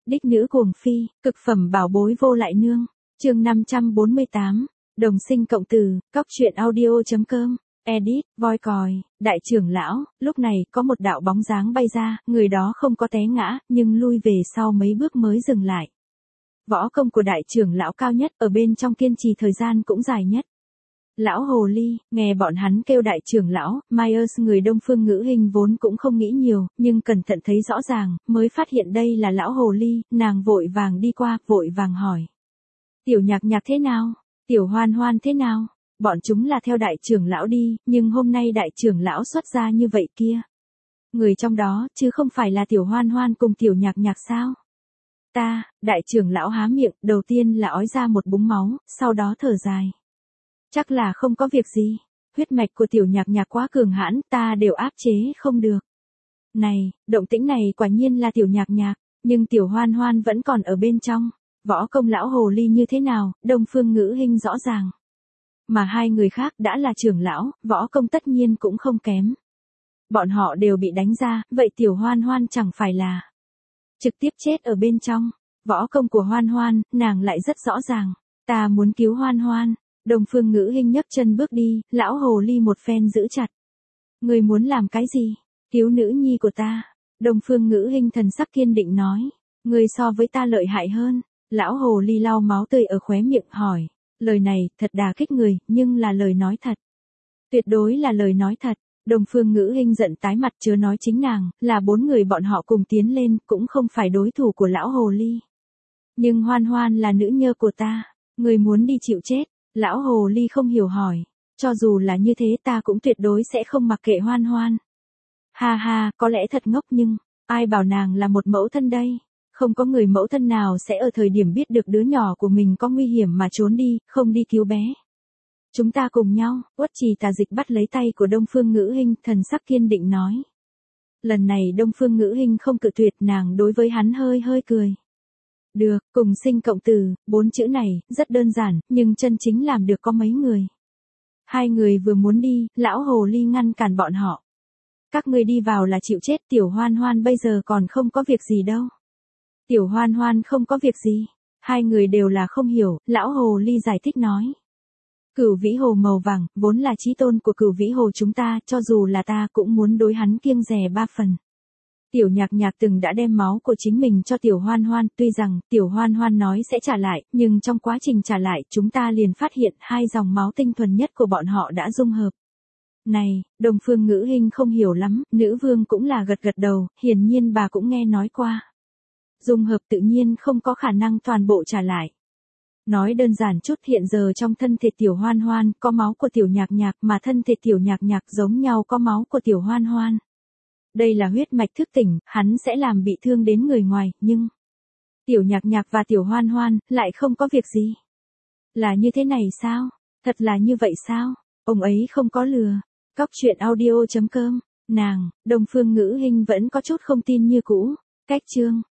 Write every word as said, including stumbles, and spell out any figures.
Đích nữ cuồng phi, cực phẩm bảo bối vô lại nương. Chương năm trăm bốn mươi tám, đồng sinh cộng từ, cóc truyện audio.com. Edit, voi còi, đại trưởng lão, lúc này có một đạo bóng dáng bay ra, người đó không có té ngã, nhưng lui về sau mấy bước mới dừng lại. Võ công của đại trưởng lão cao nhất, ở bên trong kiên trì thời gian cũng dài nhất. Lão hồ ly, nghe bọn hắn kêu đại trưởng lão, Myers người Đông Phương Ngữ Hình vốn cũng không nghĩ nhiều, nhưng cẩn thận thấy rõ ràng, mới phát hiện đây là lão hồ ly, nàng vội vàng đi qua, vội vàng hỏi. Tiểu nhạc nhạc thế nào? Tiểu hoan hoan thế nào? Bọn chúng là theo đại trưởng lão đi, nhưng hôm nay đại trưởng lão xuất ra như vậy kia. Người trong đó, chứ không phải là tiểu hoan hoan cùng tiểu nhạc nhạc sao? Ta, đại trưởng lão há miệng, đầu tiên là ói ra một búng máu, sau đó thở dài. Chắc là không có việc gì, huyết mạch của tiểu nhạc nhạc quá cường hãn, ta đều áp chế không được. Này, động tĩnh này quả nhiên là tiểu nhạc nhạc, nhưng tiểu hoan hoan vẫn còn ở bên trong. Võ công lão hồ ly như thế nào, Đông Phương Ngữ Hình rõ ràng. Mà hai người khác đã là trưởng lão, võ công tất nhiên cũng không kém. Bọn họ đều bị đánh ra, vậy tiểu hoan hoan chẳng phải là trực tiếp chết ở bên trong. Võ công của hoan hoan, nàng lại rất rõ ràng. Ta muốn cứu hoan hoan. Đông Phương Ngữ Hình nhấc chân bước đi, lão hồ ly một phen giữ chặt. Người muốn làm cái gì? Cứu nữ nhi của ta. Đông Phương Ngữ Hình thần sắc kiên định nói. Người so với ta lợi hại hơn. Lão hồ ly lau máu tươi ở khóe miệng hỏi. Lời này thật đả kích người, nhưng là lời nói thật. Tuyệt đối là lời nói thật. Đông Phương Ngữ Hình giận tái mặt chớ nói chính nàng, là bốn người bọn họ cùng tiến lên, cũng không phải đối thủ của lão hồ ly. Nhưng hoan hoan là nữ nhơ của ta. Người muốn đi chịu chết. Lão hồ ly không hiểu hỏi. Cho dù là như thế ta cũng tuyệt đối sẽ không mặc kệ hoan hoan. Ha ha, có lẽ thật ngốc nhưng, ai bảo nàng là một mẫu thân đây. Không có người mẫu thân nào sẽ ở thời điểm biết được đứa nhỏ của mình có nguy hiểm mà trốn đi, không đi cứu bé. Chúng ta cùng nhau, Uất Trì Tà Dịch bắt lấy tay của Đông Phương Ngữ Hình, thần sắc kiên định nói. Lần này Đông Phương Ngữ Hình không cự tuyệt, nàng đối với hắn hơi hơi cười. Được, cùng sinh cộng từ, bốn chữ này, rất đơn giản, nhưng chân chính làm được có mấy người. Hai người vừa muốn đi, lão hồ ly ngăn cản bọn họ. Các người đi vào là chịu chết, tiểu hoan hoan bây giờ còn không có việc gì đâu. Tiểu hoan hoan không có việc gì. Hai người đều là không hiểu, lão hồ ly giải thích nói. Cửu vĩ hồ màu vàng, vốn là chí tôn của cửu vĩ hồ chúng ta, cho dù là ta cũng muốn đối hắn kiêng dè ba phần. Tiểu nhạc nhạc từng đã đem máu của chính mình cho tiểu hoan hoan, tuy rằng tiểu hoan hoan nói sẽ trả lại, nhưng trong quá trình trả lại chúng ta liền phát hiện hai dòng máu tinh thuần nhất của bọn họ đã dung hợp. Này, Đông Phương Ngữ Hình không hiểu lắm, nữ vương cũng là gật gật đầu, hiển nhiên bà cũng nghe nói qua. Dung hợp tự nhiên không có khả năng toàn bộ trả lại. Nói đơn giản chút, hiện giờ trong thân thể tiểu hoan hoan có máu của tiểu nhạc nhạc, mà thân thể tiểu nhạc nhạc giống nhau có máu của tiểu hoan hoan. Đây là huyết mạch thức tỉnh, hắn sẽ làm bị thương đến người ngoài, nhưng tiểu nhạc nhạc và tiểu hoan hoan lại không có việc gì. Là như thế này sao? Thật là như vậy sao? Ông ấy không có lừa. Cóc truyện audio.com. Nàng, Đông Phương Ngữ Hình vẫn có chút không tin như cũ. Cách chương